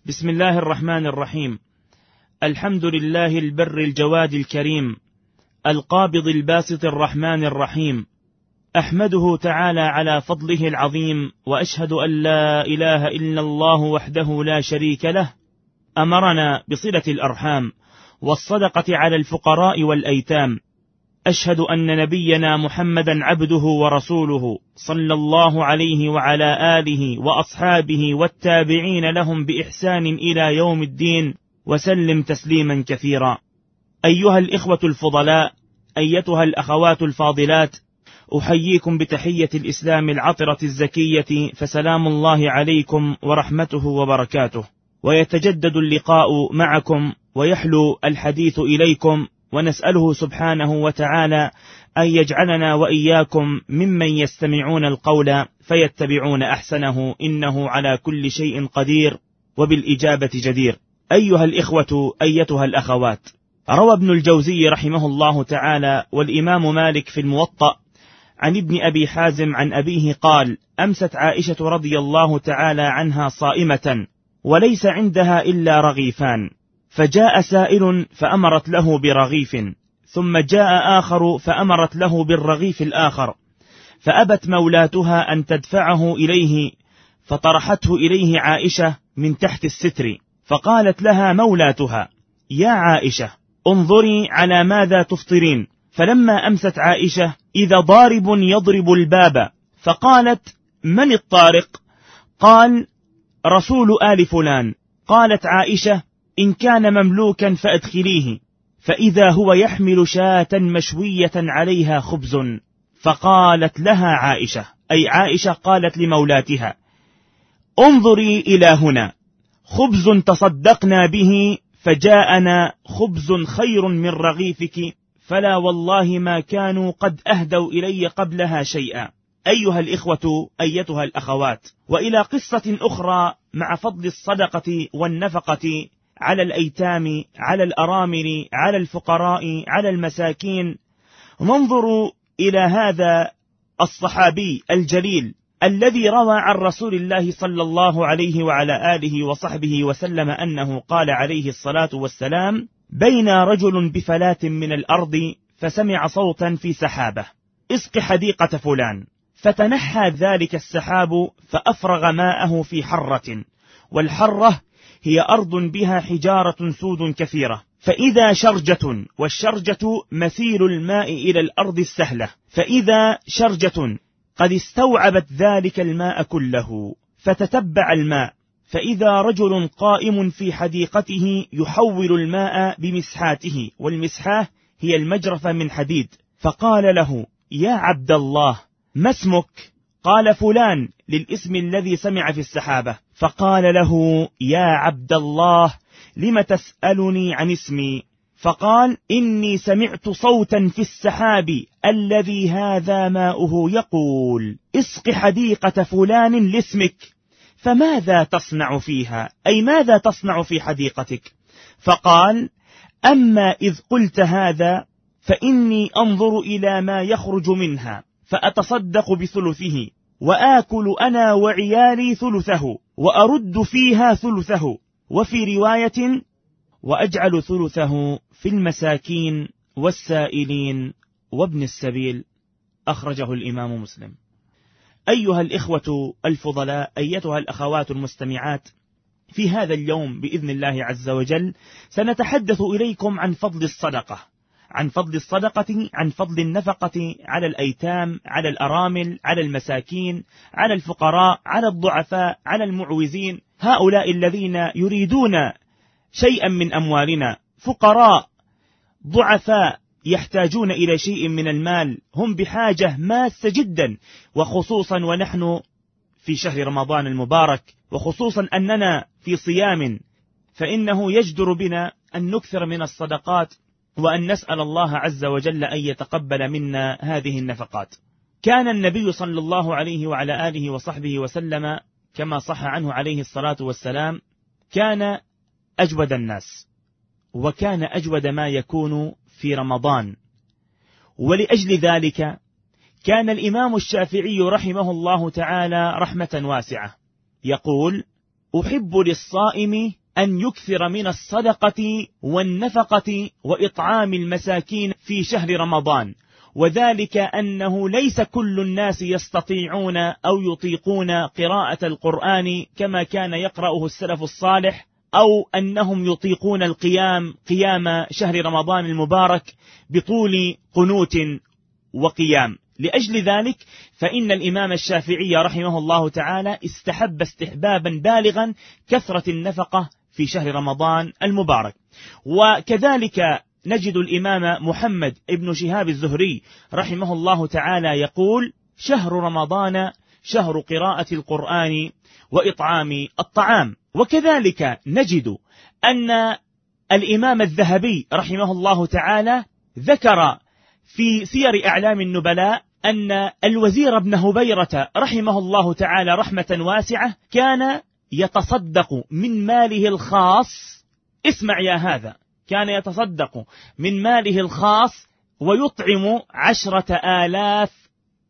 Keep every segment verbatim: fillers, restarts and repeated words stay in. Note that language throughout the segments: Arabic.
بسم الله الرحمن الرحيم. الحمد لله البر الجواد الكريم القابض الباسط الرحمن الرحيم، أحمده تعالى على فضله العظيم، وأشهد أن لا إله إلا الله وحده لا شريك له، أمرنا بصلة الأرحام والصدقة على الفقراء والأيتام. أشهد أن نبينا محمدا عبده ورسوله صلى الله عليه وعلى آله وأصحابه والتابعين لهم بإحسان إلى يوم الدين، وسلم تسليما كثيرا. أيها الإخوة الفضلاء، أيتها الأخوات الفاضلات، أحييكم بتحية الإسلام العطرة الزكية، فسلام الله عليكم ورحمته وبركاته. ويتجدد اللقاء معكم ويحلو الحديث إليكم، ونسأله سبحانه وتعالى أن يجعلنا وإياكم ممن يستمعون القول فيتبعون أحسنه، إنه على كل شيء قدير وبالإجابة جدير. أيها الإخوة، أيتها الأخوات، روى ابن الجوزي رحمه الله تعالى والإمام مالك في الموطأ عن ابن أبي حازم عن أبيه قال: أمست عائشة رضي الله تعالى عنها صائمة وليس عندها إلا رغيفان، فجاء سائل فأمرت له برغيف، ثم جاء آخر فأمرت له بالرغيف الآخر، فأبت مولاتها أن تدفعه إليه، فطرحته إليه عائشة من تحت الستر، فقالت لها مولاتها: يا عائشة، انظري على ماذا تفطرين. فلما أمست عائشة إذا ضارب يضرب الباب، فقالت: من الطارق؟ قال: رسول آل فلان. قالت عائشة: إن كان مملوكا فأدخليه، فإذا هو يحمل شاة مشوية عليها خبز. فقالت لها عائشة، أي عائشة قالت لمولاتها: انظري إلى هنا، خبز تصدقنا به، فجاءنا خبز خير من رغيفك، فلا والله ما كانوا قد أهدوا إلي قبلها شيئا. أيها الإخوة، أيتها الأخوات، وإلى قصة أخرى مع فضل الصدقة والنفقة على الأيتام، على الأرامل، على الفقراء، على المساكين. ننظر إلى هذا الصحابي الجليل الذي روى عن رسول الله صلى الله عليه وعلى آله وصحبه وسلم أنه قال عليه الصلاة والسلام: بين رجل بفلاة من الأرض فسمع صوتا في سحابة: اسق حديقة فلان. فتنحى ذلك السحاب فأفرغ ماءه في حرة، والحرة هي أرض بها حجارة سود كثيرة، فإذا شرجة، والشرجة مثيل الماء إلى الأرض السهلة، فإذا شرجة قد استوعبت ذلك الماء كله، فتتبع الماء، فإذا رجل قائم في حديقته يحول الماء بمسحاته، والمسحاه هي المجرفة من حديد، فقال له: يا عبد الله، ما اسمك؟ قال: فلان، للاسم الذي سمع في السحابة. فقال له: يا عبد الله، لم تسألني عن اسمي؟ فقال: إني سمعت صوتا في السحاب الذي هذا ماؤه يقول: اسق حديقة فلان لاسمك، فماذا تصنع فيها؟ أي ماذا تصنع في حديقتك؟ فقال: أما إذ قلت هذا فإني أنظر إلى ما يخرج منها، فأتصدق بثلثه، وآكل أنا وعيالي ثلثه، وأرد فيها ثلثه، وفي رواية: وأجعل ثلثه في المساكين والسائلين وابن السبيل. أخرجه الإمام مسلم. أيها الإخوة الفضلاء، أيتها الأخوات المستمعات، في هذا اليوم بإذن الله عز وجل سنتحدث إليكم عن فضل الصدقة، عن فضل الصدقة، عن فضل النفقة على الأيتام، على الأرامل، على المساكين، على الفقراء، على الضعفاء، على المعوزين، هؤلاء الذين يريدون شيئا من أموالنا، فقراء ضعفاء يحتاجون إلى شيء من المال، هم بحاجة ماسة جدا، وخصوصا ونحن في شهر رمضان المبارك، وخصوصا أننا في صيام، فإنه يجدر بنا أن نكثر من الصدقات، وأن نسأل الله عز وجل أن يتقبل منا هذه النفقات. كان النبي صلى الله عليه وعلى آله وصحبه وسلم كما صح عنه عليه الصلاة والسلام كان أجود الناس، وكان أجود ما يكون في رمضان، ولأجل ذلك كان الإمام الشافعي رحمه الله تعالى رحمة واسعة يقول: أحب للصائم أن يكثر من الصدقة والنفقة وإطعام المساكين في شهر رمضان، وذلك أنه ليس كل الناس يستطيعون أو يطيقون قراءة القرآن كما كان يقرأه السلف الصالح، أو أنهم يطيقون القيام قيام شهر رمضان المبارك بطول قنوت وقيام. لأجل ذلك فإن الإمام الشافعي رحمه الله تعالى استحب استحبابا بالغا كثرة النفقة في شهر رمضان المبارك. وكذلك نجد الإمام محمد ابن شهاب الزهري رحمه الله تعالى يقول: شهر رمضان شهر قراءة القرآن وإطعام الطعام. وكذلك نجد أن الإمام الذهبي رحمه الله تعالى ذكر في سير أعلام النبلاء أن الوزير ابن هبيرة رحمه الله تعالى رحمة واسعة كان يتصدق من ماله الخاص، اسمع يا هذا، كان يتصدق من ماله الخاص ويطعم عشرة آلاف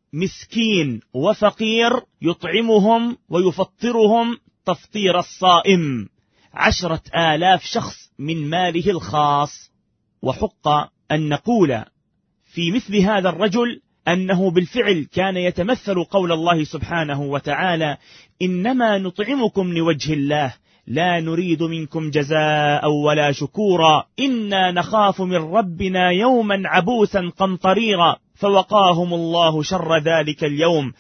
مسكين وفقير، يطعمهم ويفطرهم تفطير الصائم، عشرة آلاف شخص من ماله الخاص. وحق أن نقول في مثل هذا الرجل أنه بالفعل كان يتمثل قول الله سبحانه وتعالى: إنما نطعمكم لوجه الله لا نريد منكم جزاء ولا شكورا إنا نخاف من ربنا يوما عبوسا قمطريرا فوقاهم الله شر ذلك اليوم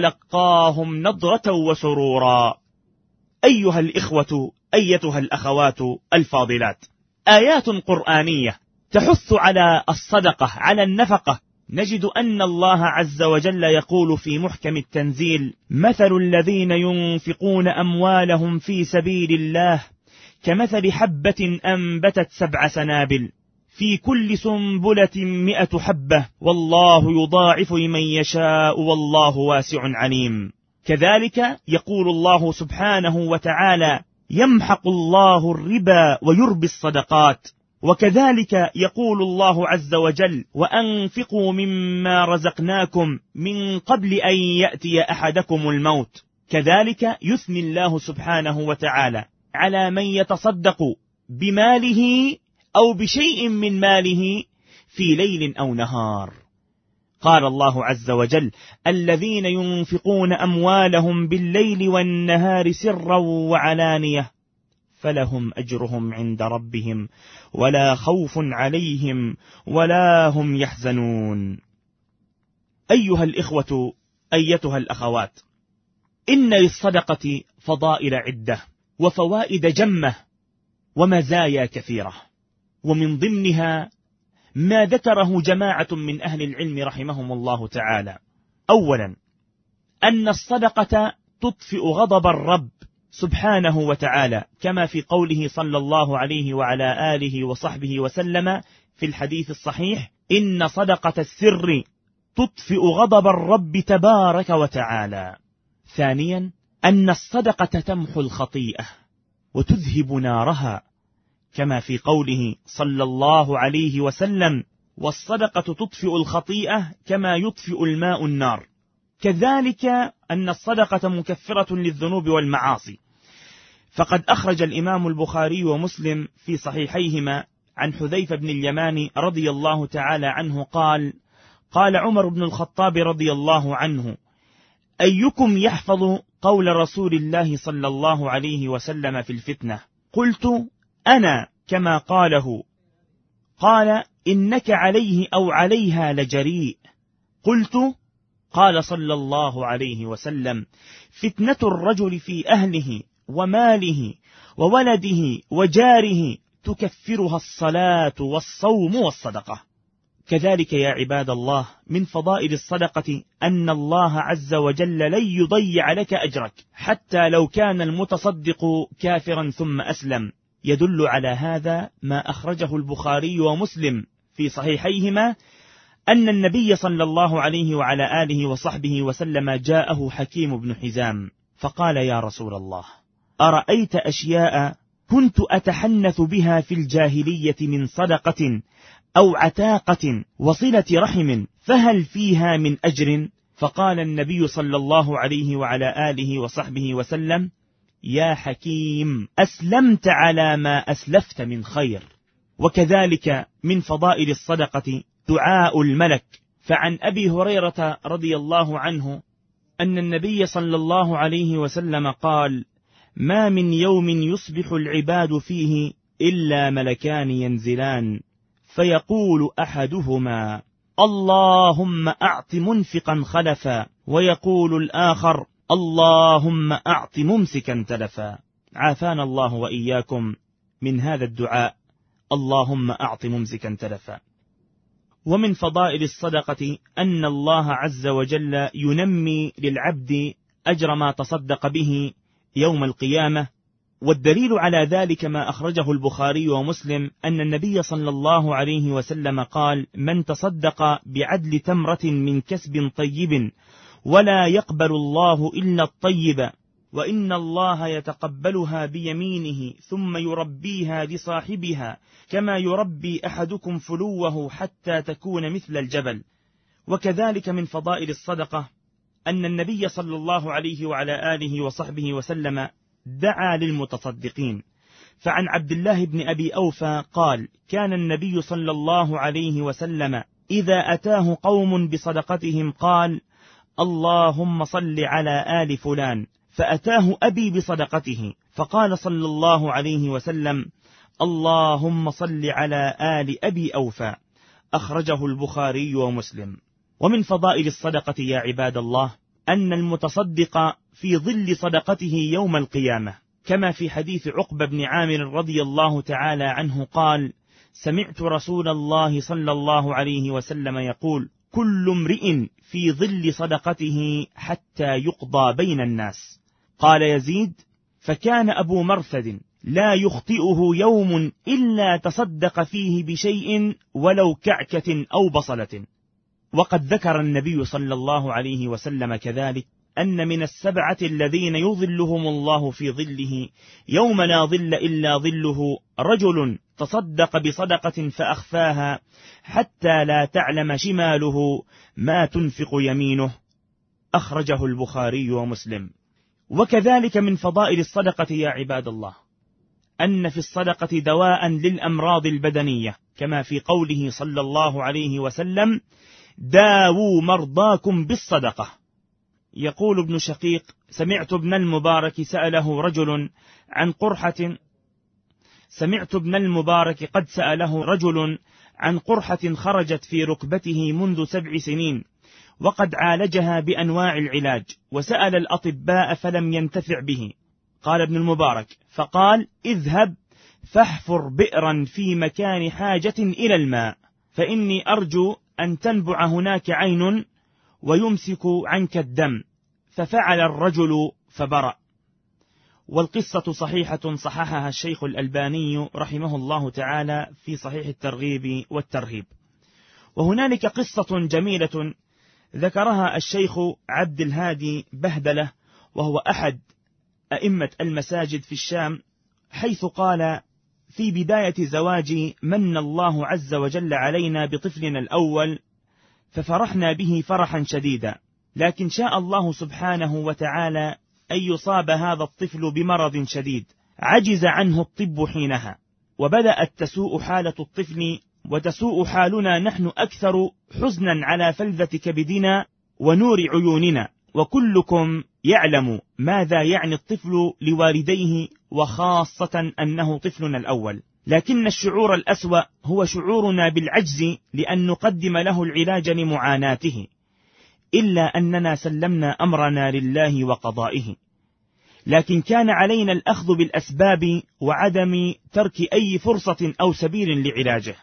ولقاهم نضرة وسرورا. أيها الإخوة أيتها الأخوات الفاضلات، آيات قرآنية تحث على الصدقة على النفقة. نجد أن الله عز وجل يقول في محكم التنزيل: مثل الذين ينفقون أموالهم في سبيل الله كمثل حبة أنبتت سبع سنابل في كل سنبلة مئة حبة والله يضاعف لمن يشاء والله واسع عليم. كذلك يقول الله سبحانه وتعالى: يمحق الله الربا ويربي الصدقات. وكذلك يقول الله عز وجل: وأنفقوا مما رزقناكم من قبل أن يأتي أحدكم الموت. كذلك يثني الله سبحانه وتعالى على من يتصدق بماله أو بشيء من ماله في ليل أو نهار. قال الله عز وجل: الذين ينفقون أموالهم بالليل والنهار سرا وعلانية فلهم أجرهم عند ربهم ولا خوف عليهم ولا هم يحزنون. أيها الإخوة أيتها الأخوات، إن للصدقة فضائل عدة وفوائد جمة ومزايا كثيرة، ومن ضمنها ما ذكره جماعة من أهل العلم رحمهم الله تعالى. أولا، أن الصدقة تطفئ غضب الرب سبحانه وتعالى، كما في قوله صلى الله عليه وعلى آله وصحبه وسلم في الحديث الصحيح: إن صدقة السر تطفئ غضب الرب تبارك وتعالى. ثانيا، أن الصدقة تمحو الخطيئة وتذهب نارها، كما في قوله صلى الله عليه وسلم: والصدقة تطفئ الخطيئة كما يطفئ الماء النار. كذلك أن الصدقة مكفرة للذنوب والمعاصي، فقد أخرج الإمام البخاري ومسلم في صحيحيهما عن حذيفة بن اليمان رضي الله تعالى عنه قال: قال عمر بن الخطاب رضي الله عنه: أيكم يحفظ قول رسول الله صلى الله عليه وسلم في الفتنة؟ قلت: أنا كما قاله. قال: إنك عليه أو عليها لجريء. قلت: قال صلى الله عليه وسلم: فتنة الرجل في أهله وماله وولده وجاره تكفرها الصلاة والصوم والصدقة. كذلك يا عباد الله، من فضائل الصدقة أن الله عز وجل لن يضيع لك أجرك حتى لو كان المتصدق كافرا ثم أسلم. يدل على هذا ما أخرجه البخاري ومسلم في صحيحيهما أن النبي صلى الله عليه وعلى آله وصحبه وسلم جاءه حكيم بن حزام فقال: يا رسول الله، أرأيت أشياء كنت أتحنث بها في الجاهلية من صدقة أو عتاقة وصلة رحم، فهل فيها من أجر؟ فقال النبي صلى الله عليه وعلى آله وصحبه وسلم: يا حكيم أسلمت على ما أسلفت من خير. وكذلك من فضائل الصدقة دعاء الملك، فعن أبي هريرة رضي الله عنه أن النبي صلى الله عليه وسلم قال: ما من يوم يصبح العباد فيه إلا ملكان ينزلان، فيقول أحدهما: اللهم أعط منفقا خلفا، ويقول الآخر: اللهم أعط ممسكا تلفا. عافانا الله وإياكم من هذا الدعاء، اللهم أعط ممسكا تلفا. ومن فضائل الصدقة أن الله عز وجل ينمي للعبد أجر ما تصدق به يوم القيامة. والدليل على ذلك ما أخرجه البخاري ومسلم أن النبي صلى الله عليه وسلم قال: من تصدق بعدل تمرة من كسب طيب ولا يقبل الله إلا الطيب، وإن الله يتقبلها بيمينه ثم يربيها لصاحبها كما يربي أحدكم فلوه حتى تكون مثل الجبل. وكذلك من فضائل الصدقة أن النبي صلى الله عليه وعلى آله وصحبه وسلم دعا للمتصدقين. فعن عبد الله بن أبي أوفى قال: كان النبي صلى الله عليه وسلم إذا أتاه قوم بصدقتهم قال: اللهم صل على آل فلان، فأتاه أبي بصدقته فقال صلى الله عليه وسلم: اللهم صل على آل أبي أوفى. أخرجه البخاري ومسلم. ومن فضائل الصدقة يا عباد الله أن المتصدق في ظل صدقته يوم القيامة، كما في حديث عقبة بن عامر رضي الله تعالى عنه قال: سمعت رسول الله صلى الله عليه وسلم يقول: كل امرئ في ظل صدقته حتى يقضى بين الناس. قال يزيد: فكان أبو مرثد لا يخطئه يوم إلا تصدق فيه بشيء ولو كعكة أو بصلة. وقد ذكر النبي صلى الله عليه وسلم كذلك أن من السبعة الذين يظلهم الله في ظله يوم لا ظل إلا ظله رجل تصدق بصدقة فأخفاها حتى لا تعلم شماله ما تنفق يمينه. أخرجه البخاري ومسلم. وكذلك من فضائل الصدقة يا عباد الله أن في الصدقة دواء للأمراض البدنية، كما في قوله صلى الله عليه وسلم: داووا مرضاكم بالصدقة. يقول ابن شقيق: سمعت ابن المبارك سأله رجل عن قرحة سمعت ابن المبارك قد سأله رجل عن قرحة خرجت في ركبته منذ سبع سنين، وقد عالجها بأنواع العلاج وسأل الأطباء فلم ينتفع به. قال ابن المبارك: فقال: اذهب فاحفر بئرا في مكان حاجة إلى الماء، فإني أرجو أن تنبع هناك عين ويمسك عنك الدم. ففعل الرجل فبرأ. والقصة صحيحة صححها الشيخ الألباني رحمه الله تعالى في صحيح الترغيب والترهيب. وهنالك قصة جميلة ذكرها الشيخ عبد الهادي بهدلة، وهو أحد أئمة المساجد في الشام، حيث قال: في بداية زواجي من الله عز وجل علينا بطفلنا الأول، ففرحنا به فرحا شديدا، لكن شاء الله سبحانه وتعالى أن يصاب هذا الطفل بمرض شديد عجز عنه الطب حينها، وبدأت تسوء حالة الطفل وتسوء حالنا نحن أكثر حزنا على فلذة كبدنا ونور عيوننا، وكلكم يعلم ماذا يعني الطفل لوالديه، وخاصة أنه طفلنا الأول. لكن الشعور الأسوأ هو شعورنا بالعجز لأن نقدم له العلاج لمعاناته، إلا أننا سلمنا أمرنا لله وقضائه. لكن كان علينا الأخذ بالأسباب وعدم ترك أي فرصة أو سبيل لعلاجه.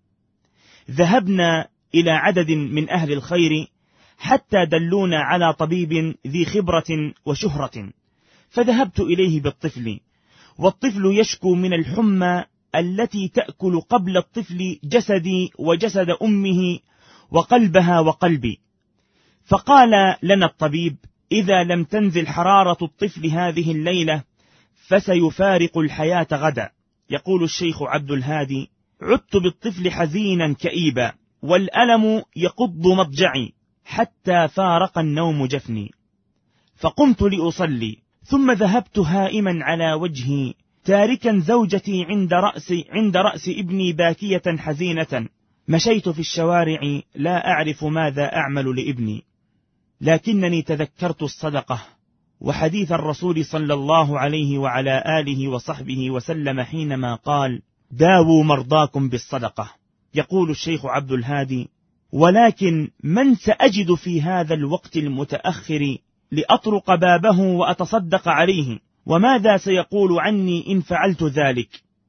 ذهبنا إلى عدد من أهل الخير حتى دلونا على طبيب ذي خبرة وشهرة، فذهبت إليه بالطفل، والطفل يشكو من الحمى التي تأكل قبل الطفل جسدي وجسد أمه وقلبها وقلبي. فقال لنا الطبيب: إذا لم تنزل حرارة الطفل هذه الليلة فسيفارق الحياة غدا. يقول الشيخ عبد الهادي: عدت بالطفل حزينا كئيبا، والألم يقض مضجعي حتى فارق النوم جفني، فقمت لأصلي، ثم ذهبت هائما على وجهي تاركا زوجتي عند رأس, عند رأس ابني باكية حزينة. مشيت في الشوارع لا أعرف ماذا أعمل لابني، لكنني تذكرت الصدقة وحديث الرسول صلى الله عليه وعلى آله وصحبه وسلم حينما قال: داووا مرضاكم بالصدقة. يقول الشيخ عبد الهادي: ولكن من سأجد في هذا الوقت المتأخر لأطرق بابه وأتصدق عليه؟ وماذا سيقول عني إن فعلت ذلك؟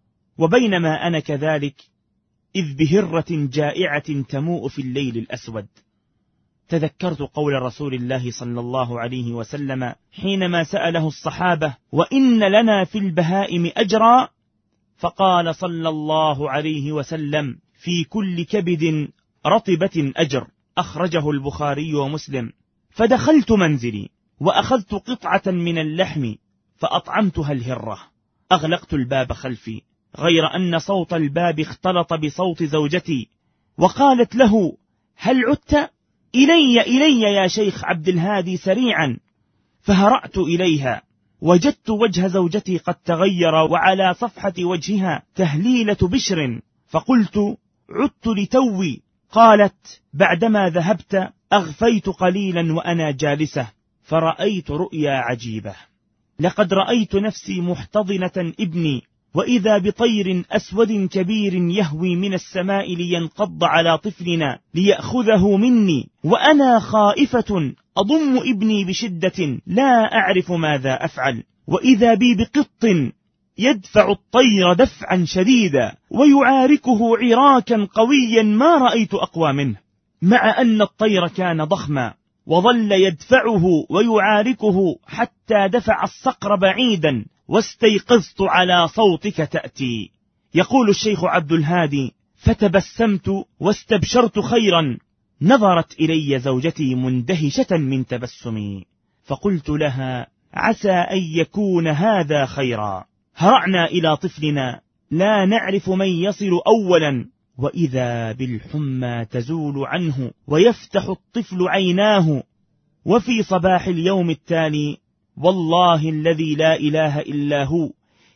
وبينما أنا كذلك إذ بهرة جائعة تموء في الليل الأسود تذكرت قول رسول الله صلى الله عليه وسلم حينما سأله الصحابة: وإن لنا في البهائم أجرا؟ فقال صلى الله عليه وسلم: في كل كبد رطبة أجر. أخرجه البخاري ومسلم. فدخلت منزلي وأخذت قطعة من اللحم فأطعمتها الهرة. أغلقت الباب خلفي، غير أن صوت الباب اختلط بصوت زوجتي وقالت له: هل عدت؟ إلي إلي يا شيخ عبد الهادي سريعا. فهرعت إليها، وجدت وجه زوجتي قد تغير وعلى صفحة وجهها تهليلة بشر، فقلت: عدت لتوي. قالت: بعدما ذهبت أغفيت قليلا وأنا جالسة فرأيت رؤيا عجيبة. لقد رأيت نفسي محتضنة ابني، وإذا بطير أسود كبير يهوي من السماء لينقض على طفلنا ليأخذه مني، وأنا خائفة أضم ابني بشدة لا أعرف ماذا أفعل، وإذا بي بقط يدفع الطير دفعا شديدا ويعاركه عراكا قويا ما رأيت أقوى منه، مع أن الطير كان ضخما، وظل يدفعه ويعاركه حتى دفع الصقر بعيدا، واستيقظت على صوتك تأتي. يقول الشيخ عبد الهادي: فتبسمت واستبشرت خيرا. نظرت إلي زوجتي مندهشة من تبسمي، فقلت لها: عسى أن يكون هذا خيرا. هرعنا إلى طفلنا لا نعرف من يصل أولا، وإذا بالحمى تزول عنه ويفتح الطفل عيناه. وفي صباح اليوم التالي والله الذي لا إله إلا هو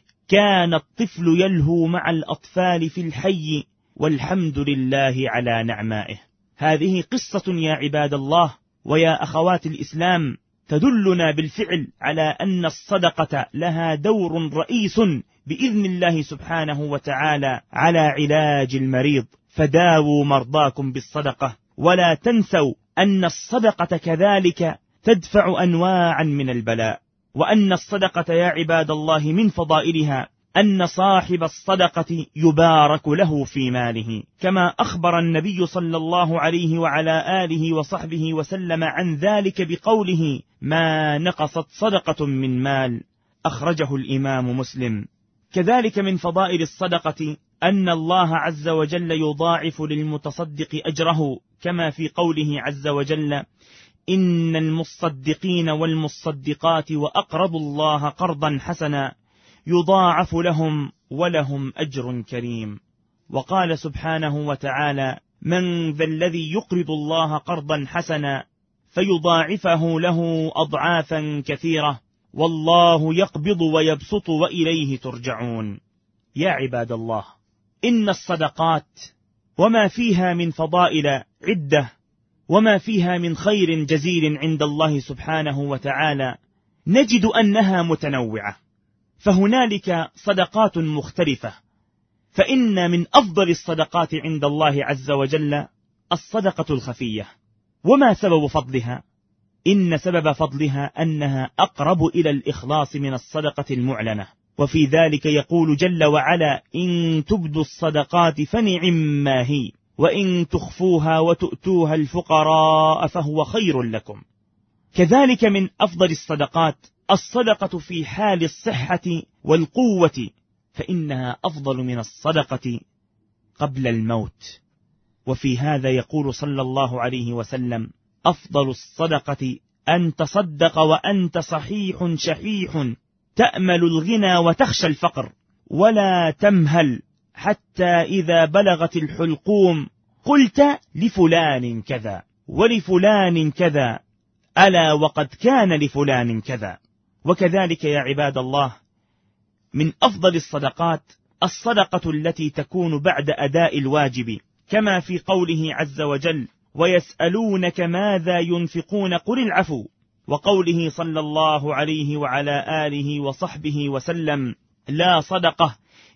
كان الطفل يلهو مع الأطفال في الحي، والحمد لله على نعمائه. هذه قصة يا عباد الله ويا أخوات الإسلام تدلنا بالفعل على أن الصدقة لها دور رئيس بإذن الله سبحانه وتعالى على علاج المريض. فداووا مرضاكم بالصدقة، ولا تنسوا أن الصدقة كذلك تدفع أنواعا من البلاء، وأن الصدقة يا عباد الله من فضائلها أن صاحب الصدقة يبارك له في ماله، كما أخبر النبي صلى الله عليه وعلى آله وصحبه وسلم عن ذلك بقوله: ما نقصت صدقة من مال. أخرجه الإمام مسلم. كذلك من فضائل الصدقة أن الله عز وجل يضاعف للمتصدق أجره، كما في قوله عز وجل: إن المصدقين والمصدقات وأقرضوا الله قرضا حسنا يضاعف لهم ولهم أجر كريم. وقال سبحانه وتعالى: من ذا الذي يقرض الله قرضا حسنا فيضاعفه له أضعافا كثيرة والله يقبض ويبسط وإليه ترجعون. يا عباد الله، إن الصدقات وما فيها من فضائل عدة، وما فيها من خير جزيل عند الله سبحانه وتعالى نجد أنها متنوعة، فهنالك صدقات مختلفة. فإن من أفضل الصدقات عند الله عز وجل الصدقة الخفية. وما سبب فضلها؟ إن سبب فضلها أنها أقرب إلى الإخلاص من الصدقة المعلنة. وفي ذلك يقول جل وعلا: إن تبدوا الصدقات فنعم ما هي وإن تخفوها وتؤتوها الفقراء فهو خير لكم. كذلك من أفضل الصدقات الصدقة في حال الصحة والقوة، فإنها أفضل من الصدقة قبل الموت. وفي هذا يقول صلى الله عليه وسلم: أفضل الصدقة أن تصدق وأنت صحيح شحيح تأمل الغنى وتخشى الفقر، ولا تمهل حتى إذا بلغت الحلقوم قلت لفلان كذا ولفلان كذا، ألا وقد كان لفلان كذا. وكذلك يا عباد الله من أفضل الصدقات الصدقة التي تكون بعد أداء الواجب، كما في قوله عز وجل: ويسألونك ماذا ينفقون قل العفو، وقوله صلى الله عليه وعلى آله وصحبه وسلم: لا صدقة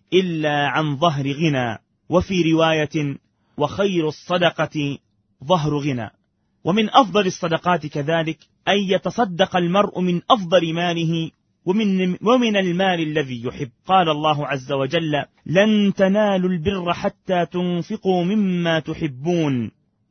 إلا عن ظهر غنى، وفي رواية: وخير الصدقة ظهر غنى. ومن أفضل الصدقات كذلك أن يتصدق المرء من أفضل ماله ومن, ومن المال الذي يحب. قال الله عز وجل: لن تنالوا البر حتى تنفقوا مما تحبون.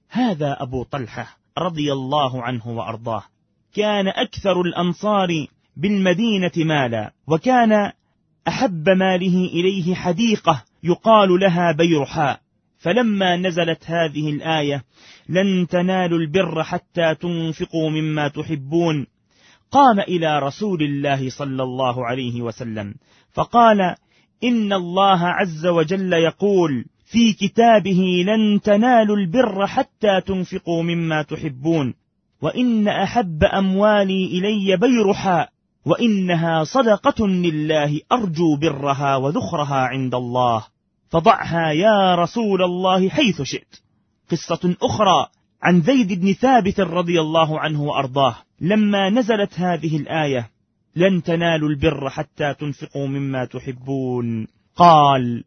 هذا أبو طلحة رضي الله عنه وأرضاه كان أكثر الأنصار بالمدينة مالا، وكان أحب ماله إليه حديقة يقال لها بيرحاء. فلما نزلت هذه الآية: لن تنالوا البر حتى تنفقوا مما تحبون، قام إلى رسول الله صلى الله عليه وسلم فقال: إن الله عز وجل يقول في كتابه: لن تنالوا البر حتى تنفقوا مما تحبون، وإن أحب أموالي إلي بيرحاء، وإنها صدقة لله أرجو برها وذخرها عند الله، فضعها يا رسول الله حيث شئت. قصة أخرى عن زيد بن ثابت رضي الله عنه وأرضاه لما نزلت هذه الآية: لن تنالوا البر حتى تنفقوا مما تحبون، قال: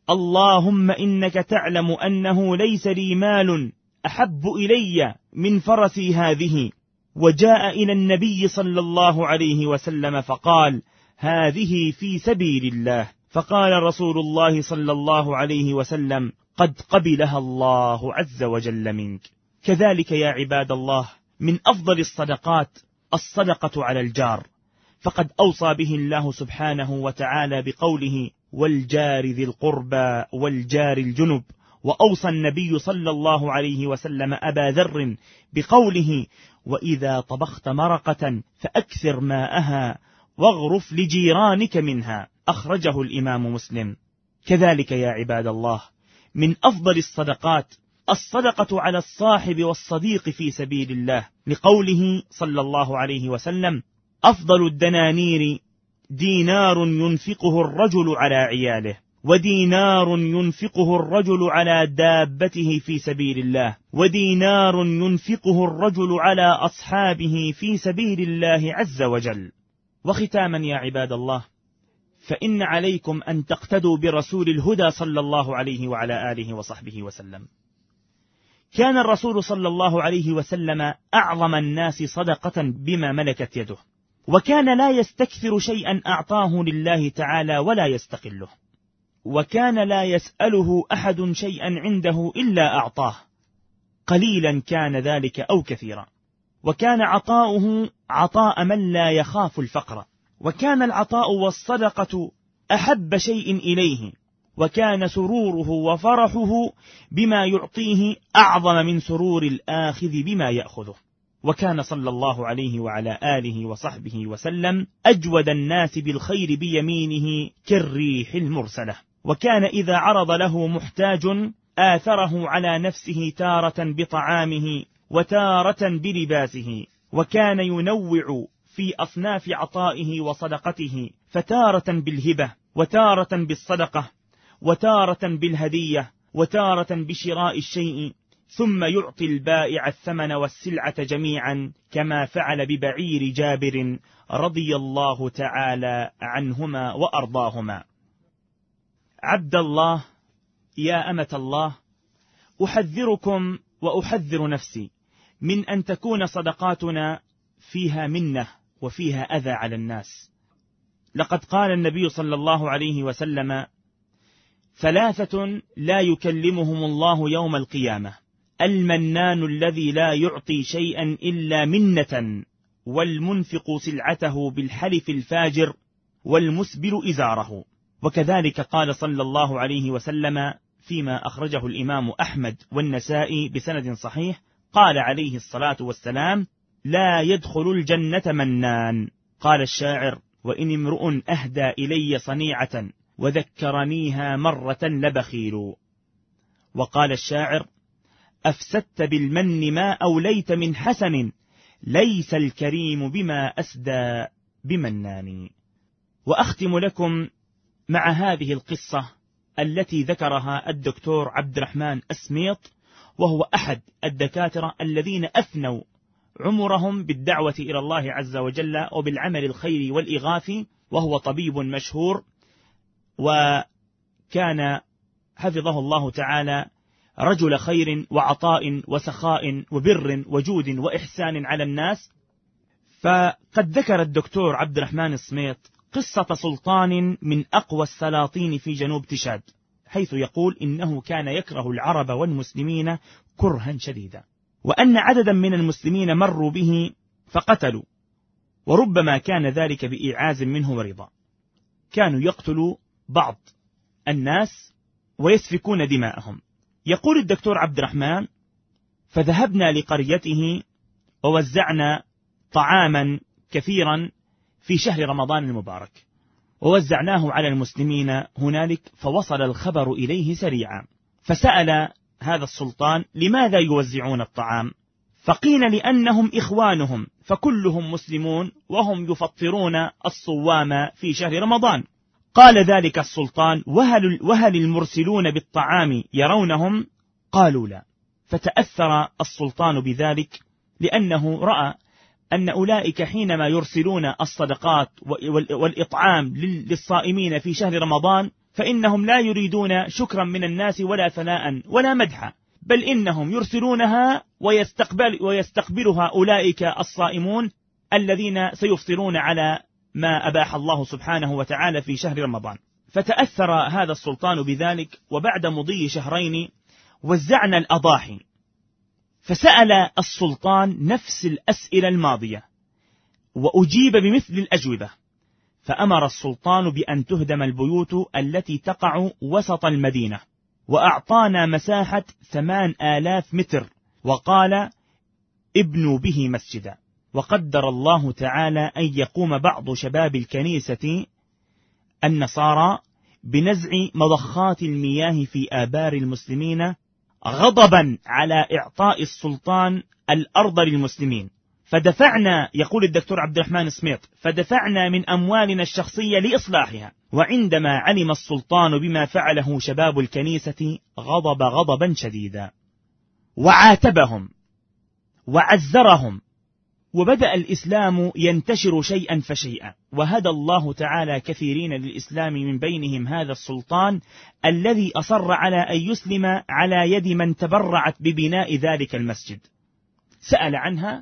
اللهم إنك تعلم أنه ليس لي مال أحب إلي من فرسي هذه. وجاء إلى النبي صلى الله عليه وسلم فقال: هذه في سبيل الله. فقال رسول الله صلى الله عليه وسلم: قد قبلها الله عز وجل منك. كذلك يا عباد الله من أفضل الصدقات الصدقة على الجار، فقد أوصى به الله سبحانه وتعالى بقوله: والجار ذي القربى والجار الجنب. وأوصى النبي صلى الله عليه وسلم أبا ذر بقوله: وإذا طبخت مرقة فأكثر ماءها واغرف لجيرانك منها. أخرجه الإمام مسلم. كذلك يا عباد الله من أفضل الصدقات الصدقة على الصاحب والصديق في سبيل الله، لقوله صلى الله عليه وسلم: أفضل الدنانير دينار ينفقه الرجل على عياله، ودينار ينفقه الرجل على دابته في سبيل الله، ودينار ينفقه الرجل على أصحابه في سبيل الله عز وجل. وختاما يا عباد الله، فإن عليكم أن تقتدوا برسول الهدى صلى الله عليه وعلى آله وصحبه وسلم. كان الرسول صلى الله عليه وسلم أعظم الناس صدقة بما ملكت يده، وكان لا يستكثر شيئا أعطاه لله تعالى ولا يستقله، وكان لا يسأله أحد شيئا عنده إلا أعطاه، قليلا كان ذلك أو كثيرا. وكان عطاؤه عطاء من لا يخاف الفقر، وكان العطاء والصدقة أحب شيء إليه، وكان سروره وفرحه بما يعطيه أعظم من سرور الآخذ بما يأخذه. وكان صلى الله عليه وعلى آله وصحبه وسلم أجود الناس بالخير بيمينه كالريح المرسلة، وكان إذا عرض له محتاج آثره على نفسه تارة بطعامه وتارة بلباسه، وكان ينوع في أصناف عطائه وصدقته، فتارة بالهبة، وتارة بالصدقة، وتارة بالهدية، وتارة بشراء الشيء، ثم يعطي البائع الثمن والسلعة جميعا، كما فعل ببعير جابر رضي الله تعالى عنهما وأرضاهما. عبد الله يا أمة الله، أحذركم وأحذر نفسي من أن تكون صدقاتنا فيها منة وفيها أذى على الناس. لقد قال النبي صلى الله عليه وسلم: ثلاثة لا يكلمهم الله يوم القيامة: المنان الذي لا يعطي شيئا إلا منة، والمنفق سلعته بالحلف الفاجر، والمسبل إزاره. وكذلك قال صلى الله عليه وسلم فيما أخرجه الإمام أحمد والنسائي بسند صحيح، قال عليه الصلاة والسلام: لا يدخل الجنة منان. قال الشاعر: وإن امرؤ أهدى إلي صنيعة وذكرنيها مرة لبخيل. وقال الشاعر: أفسدت بالمن ما أوليت من حسن، ليس الكريم بما أسدى بمنان. وأختم لكم مع هذه القصة التي ذكرها الدكتور عبد الرحمن السميط، وهو أحد الدكاترة الذين أفنوا عمرهم بالدعوة إلى الله عز وجل وبالعمل الخيري والإغاثي، وهو طبيب مشهور، وكان حفظه الله تعالى رجل خير وعطاء وسخاء وبر وجود وإحسان على الناس. فقد ذكر الدكتور عبد الرحمن السميط قصة سلطان من أقوى السلاطين في جنوب تشاد، حيث يقول إنه كان يكره العرب والمسلمين كرها شديدا، وأن عددا من المسلمين مروا به فقتلوا، وربما كان ذلك بإيعاز منه ورضا. كانوا يقتلوا بعض الناس ويسفكون دماءهم. يقول الدكتور عبد الرحمن: فذهبنا لقريته ووزعنا طعاما كثيرا في شهر رمضان المبارك، ووزعناه على المسلمين هنالك، فوصل الخبر إليه سريعا، فسأل هذا السلطان: لماذا يوزعون الطعام؟ فقيل: لأنهم إخوانهم، فكلهم مسلمون وهم يفطرون الصوام في شهر رمضان. قال ذلك السلطان: وهل, وهل المرسلون بالطعام يرونهم؟ قالوا لا. فتأثر السلطان بذلك، لأنه رأى أن أولئك حينما يرسلون الصدقات والإطعام للصائمين في شهر رمضان فإنهم لا يريدون شكرا من الناس ولا ثناء ولا مدحا، بل إنهم يرسلونها ويستقبل ويستقبلها أولئك الصائمون الذين سيفطرون على ما أباح الله سبحانه وتعالى في شهر رمضان. فتأثر هذا السلطان بذلك، وبعد مضي شهرين وزعنا الأضاحي. فسأل السلطان نفس الأسئلة الماضية وأجيب بمثل الأجوبة، فأمر السلطان بأن تهدم البيوت التي تقع وسط المدينة، وأعطانا مساحة ثمان آلاف متر، وقال: ابنوا به مسجدا. وقدر الله تعالى أن يقوم بعض شباب الكنيسة النصارى بنزع مضخات المياه في آبار المسلمين غضبا على إعطاء السلطان الأرض للمسلمين. فدفعنا، يقول الدكتور عبد الرحمن السميط، فدفعنا من أموالنا الشخصية لإصلاحها. وعندما علم السلطان بما فعله شباب الكنيسة غضب غضبا شديدا، وعاتبهم وعزرهم، وبدأ الإسلام ينتشر شيئا فشيئا، وهدى الله تعالى كثيرين للإسلام، من بينهم هذا السلطان الذي أصر على أن يسلم على يد من تبرعت ببناء ذلك المسجد. سأل عنها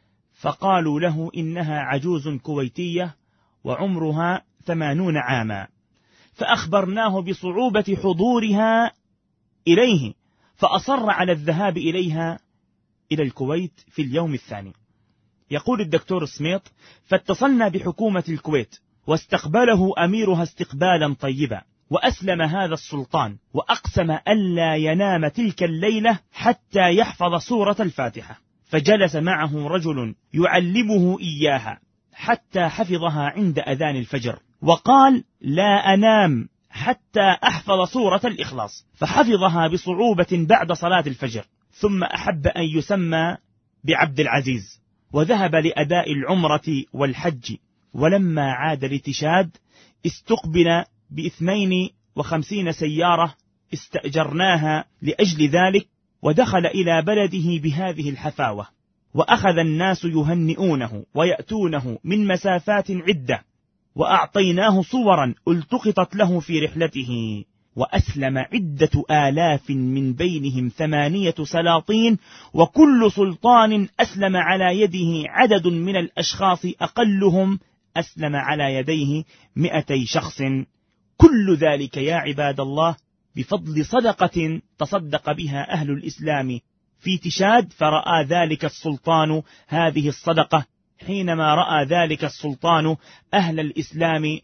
فقالوا له: إنها عجوز كويتية وعمرها ثمانون عاما. فأخبرناه بصعوبة حضورها إليه، فأصر على الذهاب إليها إلى الكويت في اليوم الثاني. يقول الدكتور سميط: فاتصلنا بحكومة الكويت واستقبله أميرها استقبالا طيبا، وأسلم هذا السلطان، وأقسم ألا ينام تلك الليلة حتى يحفظ سورة الفاتحة. فجلس معه رجل يعلمه إياها حتى حفظها عند أذان الفجر، وقال: لا أنام حتى أحفظ سورة الإخلاص. فحفظها بصعوبة بعد صلاة الفجر، ثم أحب أن يسمى بعبد العزيز، وذهب لأداء العمرة والحج. ولما عاد لتشاد استقبل باثنين وخمسين سيارة استأجرناها لأجل ذلك، ودخل إلى بلده بهذه الحفاوة، وأخذ الناس يهنئونه ويأتونه من مسافات عدة، وأعطيناه صورا التقطت له في رحلته، وأسلم عدة آلاف من بينهم ثمانية سلاطين، وكل سلطان أسلم على يده عدد من الأشخاص أقلهم أسلم على يديه مئتي شخص. كل ذلك يا عباد الله بفضل صدقة تصدق بها أهل الإسلام في تشاد. فرأى ذلك السلطان هذه الصدقة، حينما رأى ذلك السلطان أهل الإسلام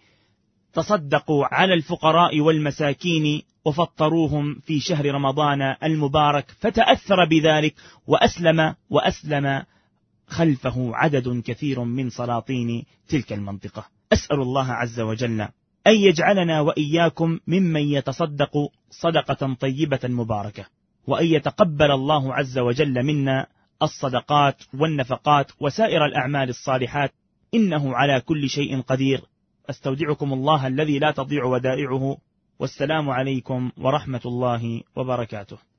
تصدقوا على الفقراء والمساكين وفطروهم في شهر رمضان المبارك، فتأثر بذلك وأسلم وأسلم خلفه عدد كثير من سلاطين تلك المنطقة. أسأل الله عز وجل أن يجعلنا وإياكم ممن يتصدق صدقة طيبة مباركة، وأن يتقبل الله عز وجل منا الصدقات والنفقات وسائر الأعمال الصالحات، إنه على كل شيء قدير. أستودعكم الله الذي لا تضيع ودائعه، والسلام عليكم ورحمة الله وبركاته.